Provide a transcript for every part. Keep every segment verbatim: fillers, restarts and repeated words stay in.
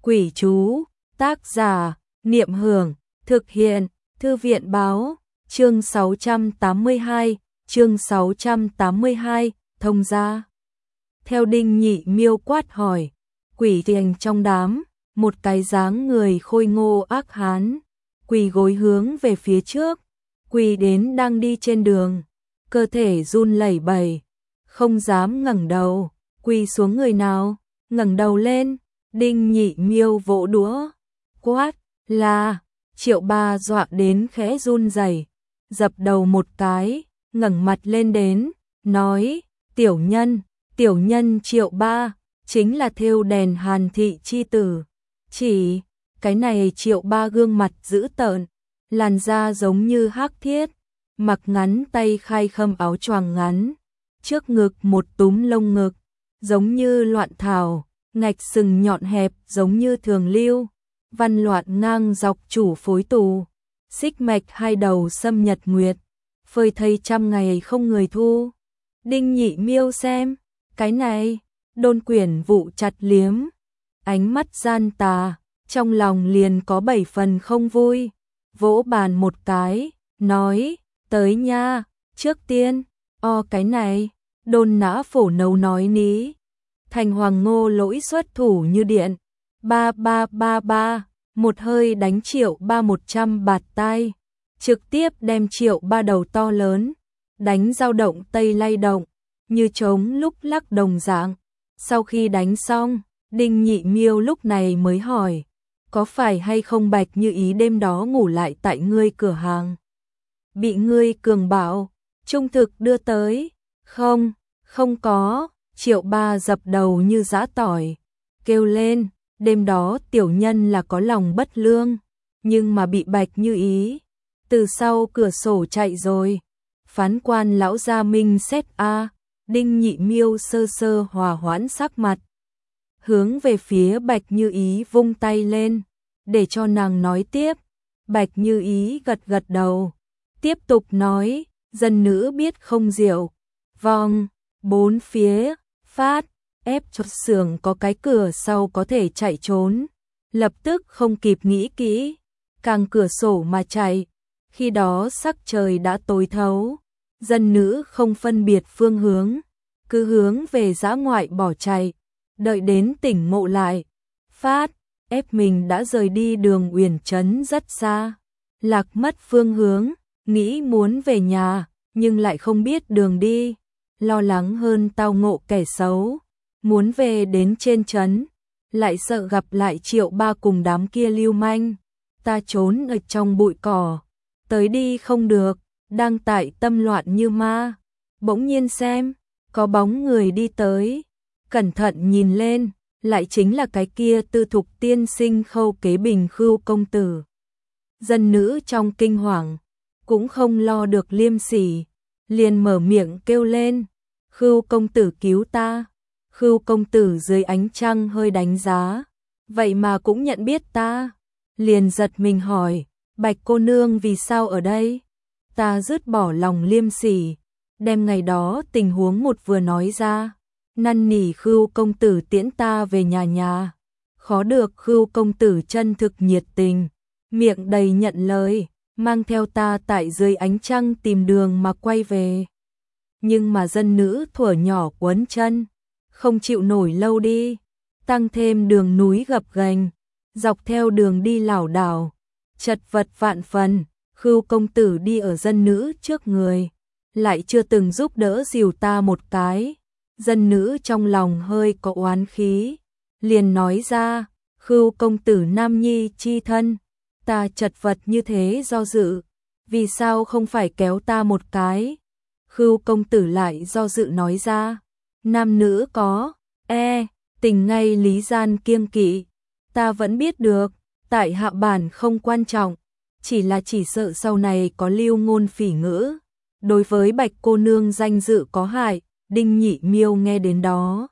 Quỷ chú, tác giả, Niệm Hưởng, thực hiện, Thư viện báo, chương sáu trăm tám mươi hai, chương sáu trăm tám mươi hai, thông gia. Theo Đinh Nhị Miêu quát hỏi, quỷ thiềnh trong đám, một cái dáng người khôi ngô ác hán, quỳ gối hướng về phía trước, quỳ đến đang đi trên đường, cơ thể run lẩy bẩy, không dám ngẩng đầu, quỳ xuống người nào, ngẩng đầu lên, Đinh Nhị Miêu vỗ đũa, quát, là, Triệu Ba dọa đến khẽ run rẩy, dập đầu một cái, ngẩng mặt lên đến, nói, tiểu nhân, tiểu nhân Triệu Ba, chính là thêu đèn Hàn thị chi tử, chỉ, cái này Triệu Ba gương mặt dữ tợn, làn da giống như hắc thiết, mặc ngắn tay khai khâm áo choàng ngắn, trước ngực một túm lông ngực, giống như loạn thảo, ngạch sừng nhọn hẹp giống như thường lưu, văn loạn ngang dọc chủ phối tù, xích mạch hai đầu xâm nhật nguyệt, phơi thây trăm ngày không người thu. Đinh Nhị Miêu xem, cái này, đôn quyển vụ chặt liếm, ánh mắt gian tà, trong lòng liền có bảy phần không vui, vỗ bàn một cái, nói, tới nha, trước tiên, o cái này, đôn nã phổ nấu nói ní. Thành Hoàng Ngô lỗi xuất thủ như điện, ba ba ba ba, một hơi đánh Triệu Ba một trăm bạt tai, trực tiếp đem Triệu Ba đầu to lớn, đánh dao động tây lay động, như trống lúc lắc đồng dạng. Sau khi đánh xong, Đinh Nhị Miêu lúc này mới hỏi, có phải hay không Bạch Như Ý đêm đó ngủ lại tại ngươi cửa hàng? Bị ngươi cường bảo, trung thực đưa tới, không, không có. Triệu Ba dập đầu như giã tỏi, kêu lên, đêm đó tiểu nhân là có lòng bất lương, nhưng mà bị Bạch Như Ý từ sau cửa sổ chạy rồi. Phán quan lão gia minh xét a. Đinh Nhị Miêu sơ sơ hòa hoãn sắc mặt, hướng về phía Bạch Như Ý vung tay lên, để cho nàng nói tiếp. Bạch Như Ý gật gật đầu, tiếp tục nói, dân nữ biết không diệu, vong, bốn phía phát, ép cho xưởng có cái cửa sau có thể chạy trốn, lập tức không kịp nghĩ kỹ, càng cửa sổ mà chạy, khi đó sắc trời đã tối thấu, dân nữ không phân biệt phương hướng, cứ hướng về dã ngoại bỏ chạy, đợi đến tỉnh ngộ lại, phát, ép mình đã rời đi đường Uyển Trấn rất xa, lạc mất phương hướng, nghĩ muốn về nhà, nhưng lại không biết đường đi. Lo lắng hơn tao ngộ kẻ xấu, muốn về đến trên trấn, lại sợ gặp lại Triệu Ba cùng đám kia lưu manh, ta trốn ở trong bụi cỏ, tới đi không được, đang tại tâm loạn như ma, bỗng nhiên xem, có bóng người đi tới, cẩn thận nhìn lên, lại chính là cái kia Tư Thục tiên sinh Khâu Kế Bình Khưu công tử. Dân nữ trong kinh hoàng, cũng không lo được liêm sỉ, liền mở miệng kêu lên, Khưu công tử cứu ta. Khưu công tử dưới ánh trăng hơi đánh giá, vậy mà cũng nhận biết ta, liền giật mình hỏi, Bạch cô nương vì sao ở đây? Ta dứt bỏ lòng liêm sỉ, đem ngày đó tình huống một vừa nói ra, năn nỉ Khưu công tử tiễn ta về nhà nhà. Khó được Khưu công tử chân thực nhiệt tình, miệng đầy nhận lời, mang theo ta tại dưới ánh trăng tìm đường mà quay về. Nhưng mà dân nữ thuở nhỏ quấn chân, không chịu nổi lâu đi, tăng thêm đường núi gập ghềnh, dọc theo đường đi lảo đảo, chật vật vạn phần, Khưu công tử đi ở dân nữ trước người, lại chưa từng giúp đỡ dìu ta một cái. Dân nữ trong lòng hơi có oán khí, liền nói ra, Khưu công tử nam nhi chi thân, ta chật vật như thế do dự, vì sao không phải kéo ta một cái? Khưu công tử lại do dự nói ra, nam nữ có, e, tình ngay lý gian kiêng kỵ, ta vẫn biết được, tại hạ bản không quan trọng, chỉ là chỉ sợ sau này có lưu ngôn phỉ ngữ, đối với Bạch cô nương danh dự có hại. Đinh Nhị Miêu nghe đến đó,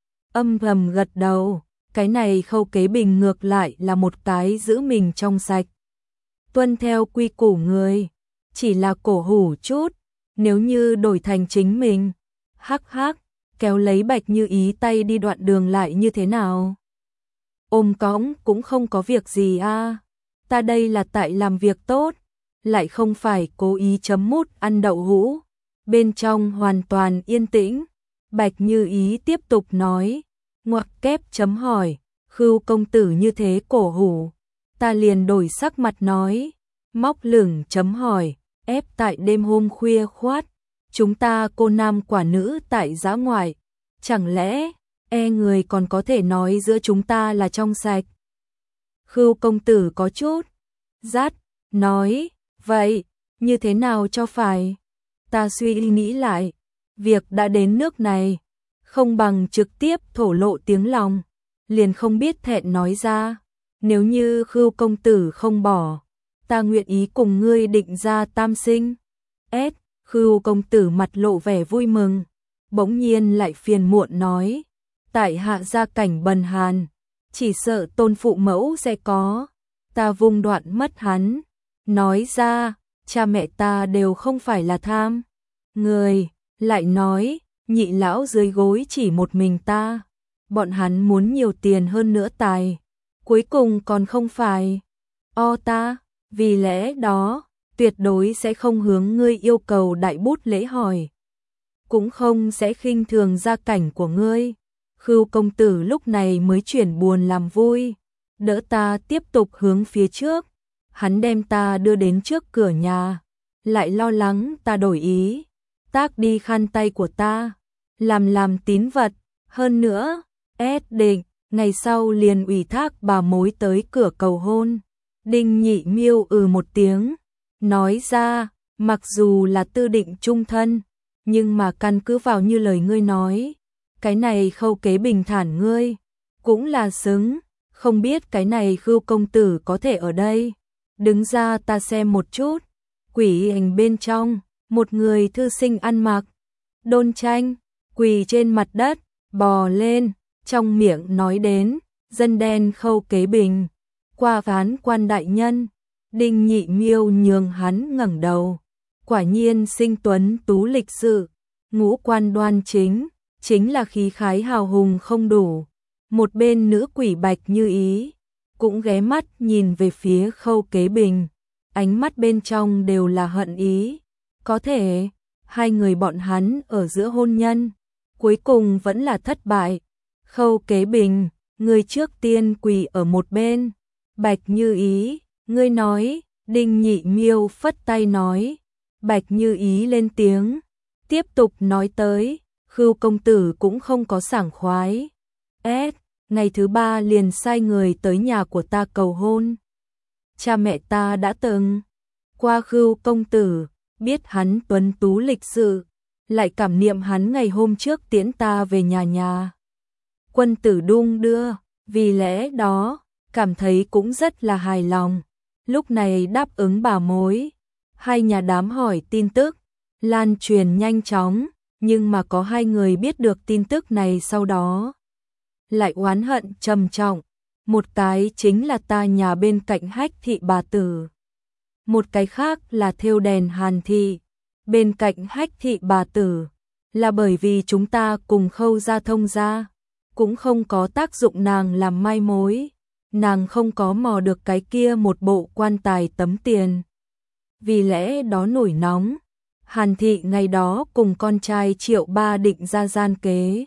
âm thầm gật đầu, cái này Khâu Kế Bình ngược lại là một cái giữ mình trong sạch, tuân theo quy củ người, chỉ là cổ hủ chút. Nếu như đổi thành chính mình, hắc hắc, kéo lấy Bạch Như Ý tay đi đoạn đường lại như thế nào? ôm cõng cũng không có việc gì a. Ta đây là tại làm việc tốt, lại không phải cố ý chấm mút ăn đậu hũ. Bên trong hoàn toàn yên tĩnh, Bạch Như Ý tiếp tục nói, ngoặc kép chấm hỏi, Khưu công tử như thế cổ hủ. Ta liền đổi sắc mặt nói, móc lửng chấm hỏi, ép tại đêm hôm khuya khoát, chúng ta cô nam quả nữ tại dã ngoại, chẳng lẽ e người còn có thể nói giữa chúng ta là trong sạch. Khưu công tử có chút rát, nói, vậy, như thế nào cho phải? Ta suy nghĩ lại, việc đã đến nước này, không bằng trực tiếp thổ lộ tiếng lòng, liền không biết thẹn nói ra. Nếu như Khưu công tử không bỏ, ta nguyện ý cùng ngươi định ra tam sinh. S. Khưu công tử mặt lộ vẻ vui mừng, bỗng nhiên lại phiền muộn nói, tại hạ gia cảnh bần hàn, chỉ sợ tôn phụ mẫu sẽ có. Ta vung đoạn mất hắn, nói ra, cha mẹ ta đều không phải là tham người, lại nói, nhị lão dưới gối chỉ một mình ta, bọn hắn muốn nhiều tiền hơn nữa tài, cuối cùng còn không phải o ta, vì lẽ đó, tuyệt đối sẽ không hướng ngươi yêu cầu đại bút lễ hỏi, cũng không sẽ khinh thường gia cảnh của ngươi. Khưu công tử lúc này mới chuyển buồn làm vui, đỡ ta tiếp tục hướng phía trước, hắn đem ta đưa đến trước cửa nhà, lại lo lắng ta đổi ý, tác đi khăn tay của ta, làm làm tín vật, hơn nữa, ép định, ngày sau liền ủy thác bà mối tới cửa cầu hôn. Đinh Nhị Miêu ừ một tiếng, nói ra, mặc dù là tư định chung thân, nhưng mà căn cứ vào như lời ngươi nói, cái này Khâu kế bình thản ngươi, cũng là xứng, không biết cái này Khưu công tử có thể ở đây. Đứng ra ta xem một chút, quỷ ảnh bên trong, một người thư sinh ăn mặc, đôn tranh, quỳ trên mặt đất, bò lên, trong miệng nói đến, dân đen Khâu kế bình, qua phán quan đại nhân. Đinh Nhị Miêu nhường hắn ngẩng đầu, quả nhiên sinh tuấn tú lịch sự, ngũ quan đoan chính, chính là khí khái hào hùng không đủ. Một bên nữ quỷ Bạch Như Ý cũng ghé mắt nhìn về phía Khâu kế bình, ánh mắt bên trong đều là hận ý. Có thể, hai người bọn hắn ở giữa hôn nhân, cuối cùng vẫn là thất bại. Khâu kế bình, người trước tiên quỳ ở một bên. Bạch Như Ý, ngươi nói. Đinh Nhị Miêu phất tay nói. Bạch Như Ý lên tiếng, tiếp tục nói tới, Khưu công tử cũng không có sảng khoái. S. Ngày thứ ba liền sai người tới nhà của ta cầu hôn. Cha mẹ ta đã từng qua Khưu công tử, biết hắn tuấn tú lịch sự, lại cảm niệm hắn ngày hôm trước tiễn ta về nhà nhà. Quân tử đung đưa, vì lẽ đó, cảm thấy cũng rất là hài lòng. Lúc này đáp ứng bà mối, hai nhà đám hỏi tin tức, lan truyền nhanh chóng, nhưng mà có hai người biết được tin tức này sau đó lại oán hận trầm trọng. Một cái chính là ta nhà bên cạnh Hách thị bà tử, một cái khác là thêu đèn Hàn thị. Bên cạnh Hách thị bà tử là bởi vì chúng ta cùng Khâu gia thông gia, cũng không có tác dụng nàng làm mai mối, nàng không có mò được cái kia một bộ quan tài tấm tiền, vì lẽ đó nổi nóng. Hàn thị ngày đó cùng con trai Triệu Ba định ra gian kế,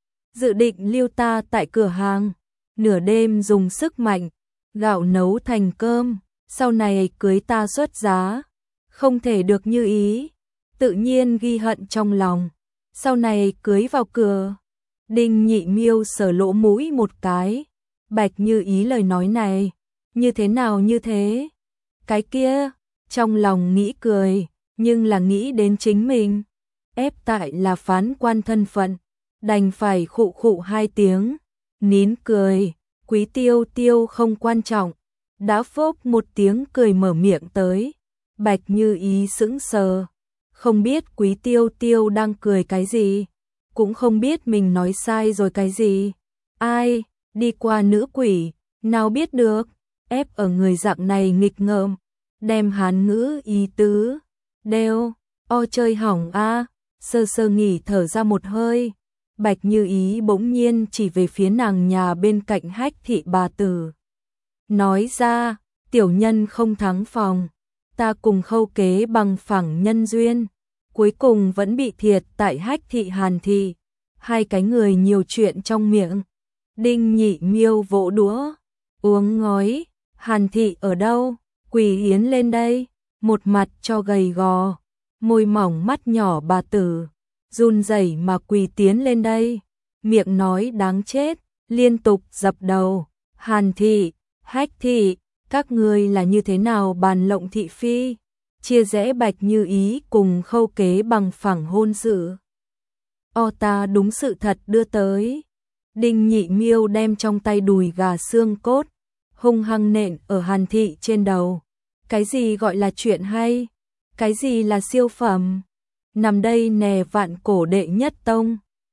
dự định lưu ta tại cửa hàng, nửa đêm dùng sức mạnh, gạo nấu thành cơm, sau này cưới ta xuất giá, không thể được như ý, tự nhiên ghi hận trong lòng, sau này cưới vào cửa. Đinh Nhị Miêu sờ lỗ mũi một cái, Bạch Như Ý lời nói này, như thế nào như thế? Cái kia, trong lòng nghĩ cười, nhưng là nghĩ đến chính mình, ép tại là phán quan thân phận, đành phải khụ khụ hai tiếng, nín cười. Quý Tiêu Tiêu không quan trọng, đã phốc một tiếng cười mở miệng tới. Bạch Như Ý sững sờ, không biết Quý Tiêu Tiêu đang cười cái gì, cũng không biết mình nói sai rồi cái gì. Ai, đi qua nữ quỷ, nào biết được, ép ở người dạng này nghịch ngợm, đem hán ngữ ý tứ đều o chơi hỏng a. Sơ sơ nghỉ thở ra một hơi, Bạch Như Ý bỗng nhiên chỉ về phía nàng nhà bên cạnh Hách thị bà tử. Nói ra, tiểu nhân không thắng phòng, ta cùng Khâu Kế bằng phẳng nhân duyên, cuối cùng vẫn bị thiệt tại Hách thị Hàn thị, hai cái người nhiều chuyện trong miệng. Đinh Nhị Miêu vỗ đũa, uống ngói, Hàn thị ở đâu? Quỳ Yến lên đây, một mặt cho gầy gò, môi mỏng mắt nhỏ bà tử, run rẩy mà quỳ tiến lên đây, miệng nói đáng chết, liên tục dập đầu. Hàn thị, Hách thị, các ngươi là như thế nào bàn lộng thị phi, chia rẽ Bạch Như Ý cùng Khâu Kế bằng phẳng hôn sự. O ta đúng sự thật đưa tới. Đinh Nhị Miêu đem trong tay đùi gà xương cốt, hung hăng nện ở Hàn thị trên đầu. Cái gì gọi là chuyện hay? Cái gì là siêu phẩm? Nằm đây nè vạn cổ đệ nhất tông.